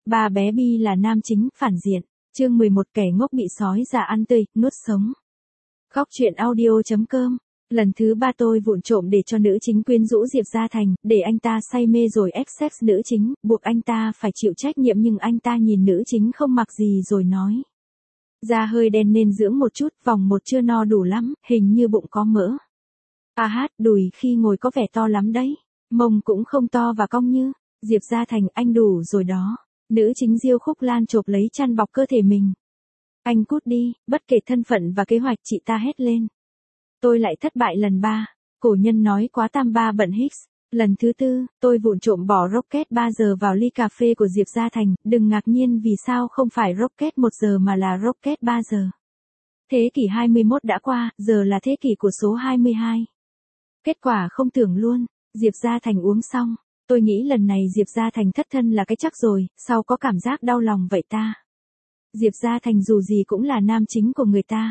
Ba bé Bi là nam chính, phản diện. Chương 11 kẻ ngốc bị sói già ăn tươi, nuốt sống. Góc truyện audio.com. Lần thứ 3 tôi vụng trộm để cho nữ chính quyến rũ Diệp Gia Thành, để anh ta say mê rồi ép sex nữ chính, buộc anh ta phải chịu trách nhiệm, nhưng anh ta nhìn nữ chính không mặc gì rồi nói. Da hơi đen nên dưỡng một chút, vòng một chưa no đủ lắm, hình như bụng có mỡ. Đùi khi ngồi có vẻ to lắm đấy. Mông cũng không to và cong như. Diệp Gia Thành, anh đủ rồi đó. Nữ chính Diêu Khúc Lan chộp lấy chăn bọc cơ thể mình. Anh cút đi, bất kể thân phận và kế hoạch, chị ta hét lên. Tôi lại thất bại lần 3. Cổ nhân nói quá tam ba bận Hicks. Lần thứ 4, tôi vụng trộm bỏ Rocket 3 giờ vào ly cà phê của Diệp Gia Thành, đừng ngạc nhiên vì sao không phải Rocket 1 giờ mà là Rocket 3 giờ. Thế kỷ 21 đã qua, giờ là thế kỷ của số 22. Kết quả không tưởng luôn, Diệp Gia Thành uống xong. Tôi nghĩ lần này Diệp Gia Thành thất thân là cái chắc rồi, sao có cảm giác đau lòng vậy ta? Diệp Gia Thành dù gì cũng là nam chính của người ta.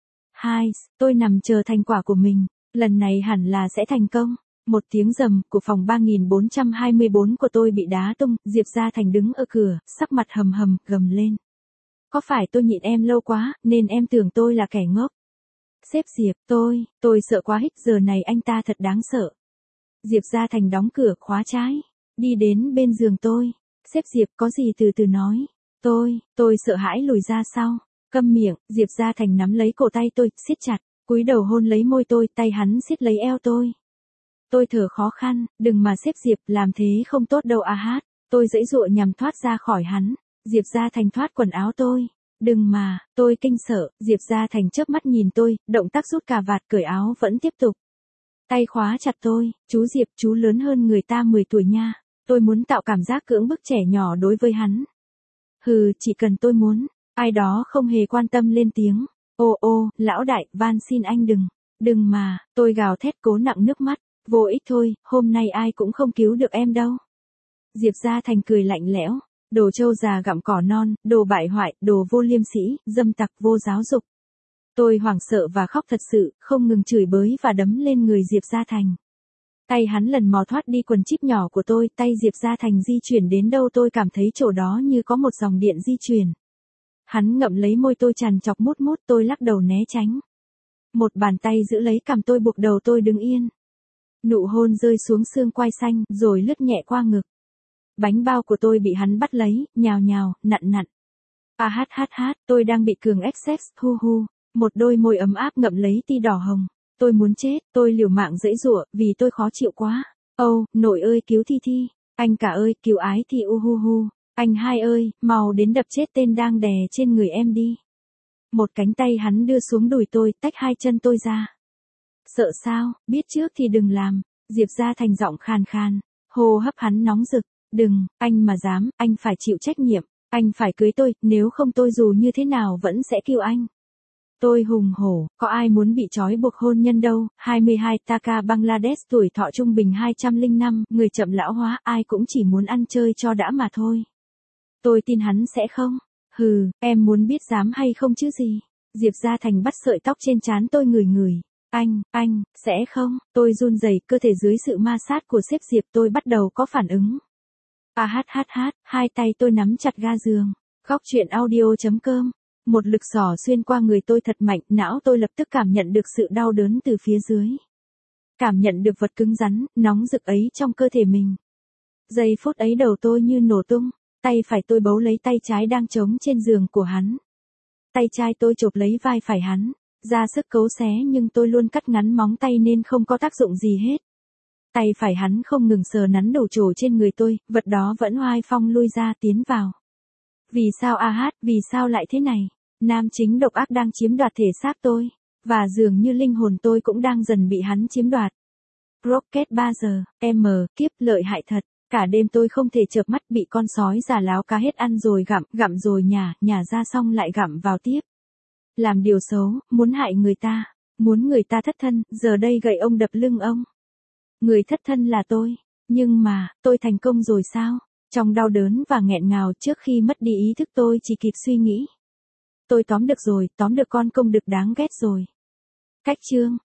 Tôi nằm chờ thành quả của mình, lần này hẳn là sẽ thành công. Một tiếng rầm của phòng 3424 của tôi bị đá tung, Diệp Gia Thành đứng ở cửa, sắc mặt hầm hầm, gầm lên. Có phải tôi nhịn em lâu quá, nên em tưởng tôi là kẻ ngốc? Sếp Diệp, tôi sợ quá hít, giờ này anh ta thật đáng sợ. Diệp Gia Thành đóng cửa, khóa trái, đi đến bên giường tôi. Sếp Diệp, có gì từ từ nói. Tôi sợ hãi lùi ra sau. Câm miệng, Diệp Gia Thành nắm lấy cổ tay tôi, siết chặt, cúi đầu hôn lấy môi tôi, tay hắn siết lấy eo tôi. Tôi thở khó khăn, đừng mà sếp Diệp, làm thế không tốt đâu Tôi giãy giụa nhằm thoát ra khỏi hắn. Diệp Gia Thành thoát quần áo tôi. Đừng mà, tôi kinh sợ, Diệp Gia Thành chớp mắt nhìn tôi, động tác rút cà vạt cởi áo vẫn tiếp tục. Tay khóa chặt tôi, chú Diệp, chú lớn hơn người ta 10 tuổi nha. Tôi muốn tạo cảm giác cưỡng bức trẻ nhỏ đối với hắn. Chỉ cần tôi muốn. Ai đó không hề quan tâm lên tiếng. Ô, lão đại, van xin anh đừng mà, tôi gào thét cố nặng nước mắt. Vô ích thôi, hôm nay ai cũng không cứu được em đâu. Diệp Gia Thành cười lạnh lẽo. Đồ trâu già gặm cỏ non, đồ bại hoại, đồ vô liêm sỉ, dâm tặc vô giáo dục. Tôi hoảng sợ và khóc thật sự, không ngừng chửi bới và đấm lên người Diệp Gia Thành. Tay hắn lần mò thoát đi quần chíp nhỏ của tôi, tay Diệp Gia Thành di chuyển đến đâu tôi cảm thấy chỗ đó như có một dòng điện di chuyển. Hắn ngậm lấy môi tôi trằn trọc mút mút, tôi lắc đầu né tránh. Một bàn tay giữ lấy cằm tôi buộc đầu tôi đứng yên. Nụ hôn rơi xuống xương quai xanh, rồi lướt nhẹ qua ngực. Bánh bao của tôi bị hắn bắt lấy, nhào nhào, nặn. Tôi đang bị cường ép sex, hu. Một đôi môi ấm áp ngậm lấy ti đỏ hồng. Tôi muốn chết, tôi liều mạng giãy giụa, vì tôi khó chịu quá. Nội ơi cứu Thi. Anh cả ơi, cứu ái Thi hu. Anh hai ơi, mau đến đập chết tên đang đè trên người em đi. Một cánh tay hắn đưa xuống đùi tôi, tách hai chân tôi ra. Sợ sao, biết trước thì đừng làm. Diệp Gia Thành giọng khàn khàn. Hô hấp hắn nóng rực. Đừng, anh mà dám, anh phải chịu trách nhiệm. Anh phải cưới tôi, nếu không tôi dù như thế nào vẫn sẽ cứu anh. Tôi hùng hổ, có ai muốn bị trói buộc hôn nhân đâu. 22 Taka Bangladesh, tuổi thọ trung bình 205, người chậm lão hóa, ai cũng chỉ muốn ăn chơi cho đã mà thôi. Tôi tin hắn sẽ không. Em muốn biết dám hay không chứ gì. Diệp Gia Thành bắt sợi tóc trên trán tôi ngửi. Anh, sẽ không. Tôi run rẩy, cơ thể dưới sự ma sát của sếp Diệp tôi bắt đầu có phản ứng. Hai tay tôi nắm chặt ga giường. Góc truyện audio.com. Một lực xỏ xuyên qua người tôi thật mạnh, não tôi lập tức cảm nhận được sự đau đớn từ phía dưới. Cảm nhận được vật cứng rắn, nóng rực ấy trong cơ thể mình. Giây phút ấy đầu tôi như nổ tung, tay phải tôi bấu lấy tay trái đang trống trên giường của hắn. Tay trái tôi chộp lấy vai phải hắn, ra sức cấu xé nhưng tôi luôn cắt ngắn móng tay nên không có tác dụng gì hết. Tay phải hắn không ngừng sờ nắn đầu trổ trên người tôi, vật đó vẫn oai phong lui ra tiến vào. Vì sao vì sao lại thế này? Nam chính độc ác đang chiếm đoạt thể xác tôi, và dường như linh hồn tôi cũng đang dần bị hắn chiếm đoạt. Rocket 3 giờ, kiếp lợi hại thật, cả đêm tôi không thể chợp mắt, bị con sói già láo cá hết ăn rồi gặm rồi nhả ra xong lại gặm vào tiếp. Làm điều xấu, muốn hại người ta, muốn người ta thất thân, giờ đây gậy ông đập lưng ông. Người thất thân là tôi, nhưng mà, tôi thành công rồi sao? Trong đau đớn và nghẹn ngào trước khi mất đi ý thức tôi chỉ kịp suy nghĩ. Tôi tóm được rồi, tóm được con công đực đáng ghét rồi. Cách chương.